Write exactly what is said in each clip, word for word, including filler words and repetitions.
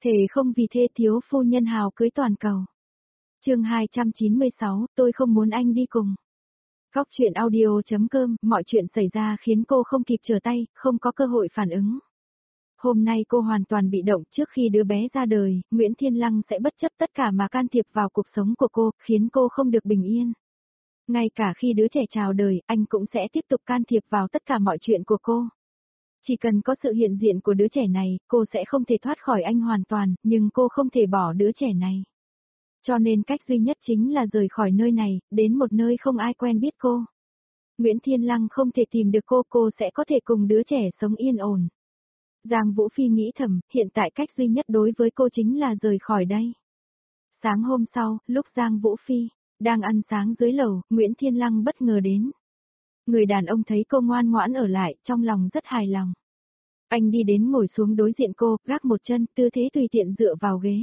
Thề không vì thê thiếu phu nhân hào cưới toàn cầu. Chương hai trăm chín mươi sáu, tôi không muốn anh đi cùng. Góc chuyện audio.com, mọi chuyện xảy ra khiến cô không kịp trở tay, không có cơ hội phản ứng. Hôm nay cô hoàn toàn bị động. Trước khi đứa bé ra đời, Nguyễn Thiên Lăng sẽ bất chấp tất cả mà can thiệp vào cuộc sống của cô, khiến cô không được bình yên. Ngay cả khi đứa trẻ chào đời, anh cũng sẽ tiếp tục can thiệp vào tất cả mọi chuyện của cô. Chỉ cần có sự hiện diện của đứa trẻ này, cô sẽ không thể thoát khỏi anh hoàn toàn, nhưng cô không thể bỏ đứa trẻ này. Cho nên cách duy nhất chính là rời khỏi nơi này, đến một nơi không ai quen biết cô. Nguyễn Thiên Lăng không thể tìm được cô, cô sẽ có thể cùng đứa trẻ sống yên ổn. Giang Vũ Phi nghĩ thầm, hiện tại cách duy nhất đối với cô chính là rời khỏi đây. Sáng hôm sau, lúc Giang Vũ Phi đang ăn sáng dưới lầu, Nguyễn Thiên Lăng bất ngờ đến. Người đàn ông thấy cô ngoan ngoãn ở lại, trong lòng rất hài lòng. Anh đi đến ngồi xuống đối diện cô, gác một chân, tư thế tùy tiện dựa vào ghế.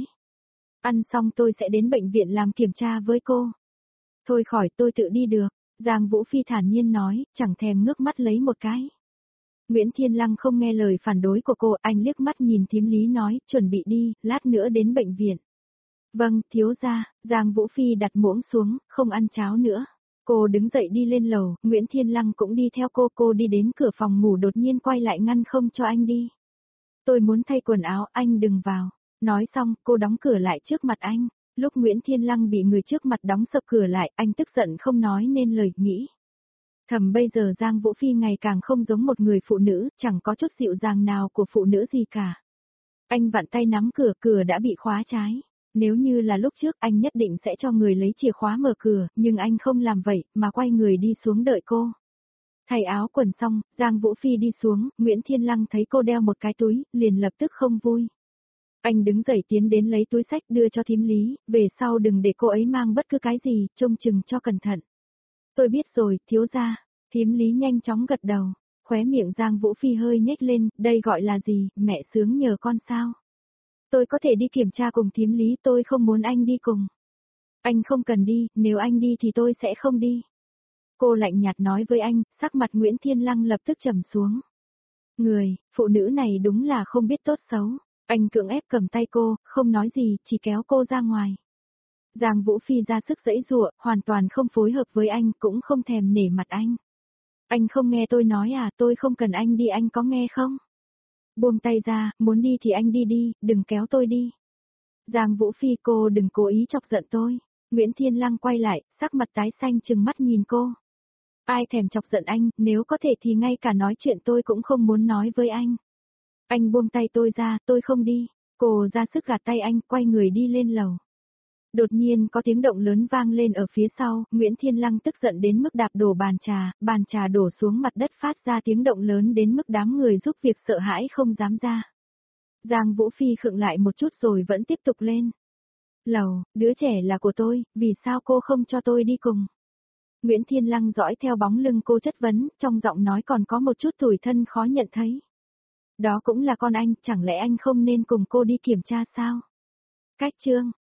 Ăn xong tôi sẽ đến bệnh viện làm kiểm tra với cô. Thôi khỏi, tôi tự đi được, Giang Vũ Phi thản nhiên nói, chẳng thèm ngước mắt lấy một cái. Nguyễn Thiên Lăng không nghe lời phản đối của cô, anh liếc mắt nhìn thím Lý nói, chuẩn bị đi, lát nữa đến bệnh viện. Vâng, thiếu gia. Giang Vũ Phi đặt muỗng xuống, không ăn cháo nữa. Cô đứng dậy đi lên lầu, Nguyễn Thiên Lăng cũng đi theo cô, cô đi đến cửa phòng ngủ đột nhiên quay lại ngăn không cho anh đi. Tôi muốn thay quần áo, anh đừng vào. Nói xong, cô đóng cửa lại trước mặt anh. Lúc Nguyễn Thiên Lăng bị người trước mặt đóng sập cửa lại, anh tức giận không nói nên lời, nghĩ. Thầm bây giờ Giang Vũ Phi ngày càng không giống một người phụ nữ, chẳng có chút dịu dàng nào của phụ nữ gì cả. Anh vặn tay nắm cửa, cửa đã bị khóa trái. Nếu như là lúc trước anh nhất định sẽ cho người lấy chìa khóa mở cửa, nhưng anh không làm vậy, mà quay người đi xuống đợi cô. Thay áo quần xong, Giang Vũ Phi đi xuống, Nguyễn Thiên Lăng thấy cô đeo một cái túi, liền lập tức không vui. Anh đứng dậy tiến đến lấy túi xách đưa cho thím Lý, về sau đừng để cô ấy mang bất cứ cái gì, trông chừng cho cẩn thận. Tôi biết rồi, thiếu gia. Thím Lý nhanh chóng gật đầu, khóe miệng Giang Vũ Phi hơi nhếch lên, đây gọi là gì, mẹ sướng nhờ con sao. Tôi có thể đi kiểm tra cùng thím Lý, tôi không muốn anh đi cùng. Anh không cần đi, nếu anh đi thì tôi sẽ không đi. Cô lạnh nhạt nói với anh, sắc mặt Nguyễn Thiên Lăng lập tức trầm xuống. Người, phụ nữ này đúng là không biết tốt xấu. Anh cưỡng ép cầm tay cô, không nói gì, chỉ kéo cô ra ngoài. Giang Vũ Phi ra sức giãy giụa, hoàn toàn không phối hợp với anh, cũng không thèm nể mặt anh. Anh không nghe tôi nói à, tôi không cần anh đi, anh có nghe không? Buông tay ra, muốn đi thì anh đi đi, đừng kéo tôi đi. Giang Vũ Phi, cô đừng cố ý chọc giận tôi. Nguyễn Thiên Lăng quay lại, sắc mặt tái xanh trừng mắt nhìn cô. Ai thèm chọc giận anh, nếu có thể thì ngay cả nói chuyện tôi cũng không muốn nói với anh. Anh buông tay tôi ra, tôi không đi. Cô ra sức gạt tay anh, quay người đi lên lầu. Đột nhiên có tiếng động lớn vang lên ở phía sau, Nguyễn Thiên Lăng tức giận đến mức đạp đổ bàn trà, bàn trà đổ xuống mặt đất phát ra tiếng động lớn đến mức đám người giúp việc sợ hãi không dám ra. Giang Vũ Phi khựng lại một chút rồi vẫn tiếp tục lên. Lầu, đứa trẻ là của tôi, vì sao cô không cho tôi đi cùng? Nguyễn Thiên Lăng dõi theo bóng lưng cô chất vấn, trong giọng nói còn có một chút tủi thân khó nhận thấy. Đó cũng là con anh, chẳng lẽ anh không nên cùng cô đi kiểm tra sao? Cách chương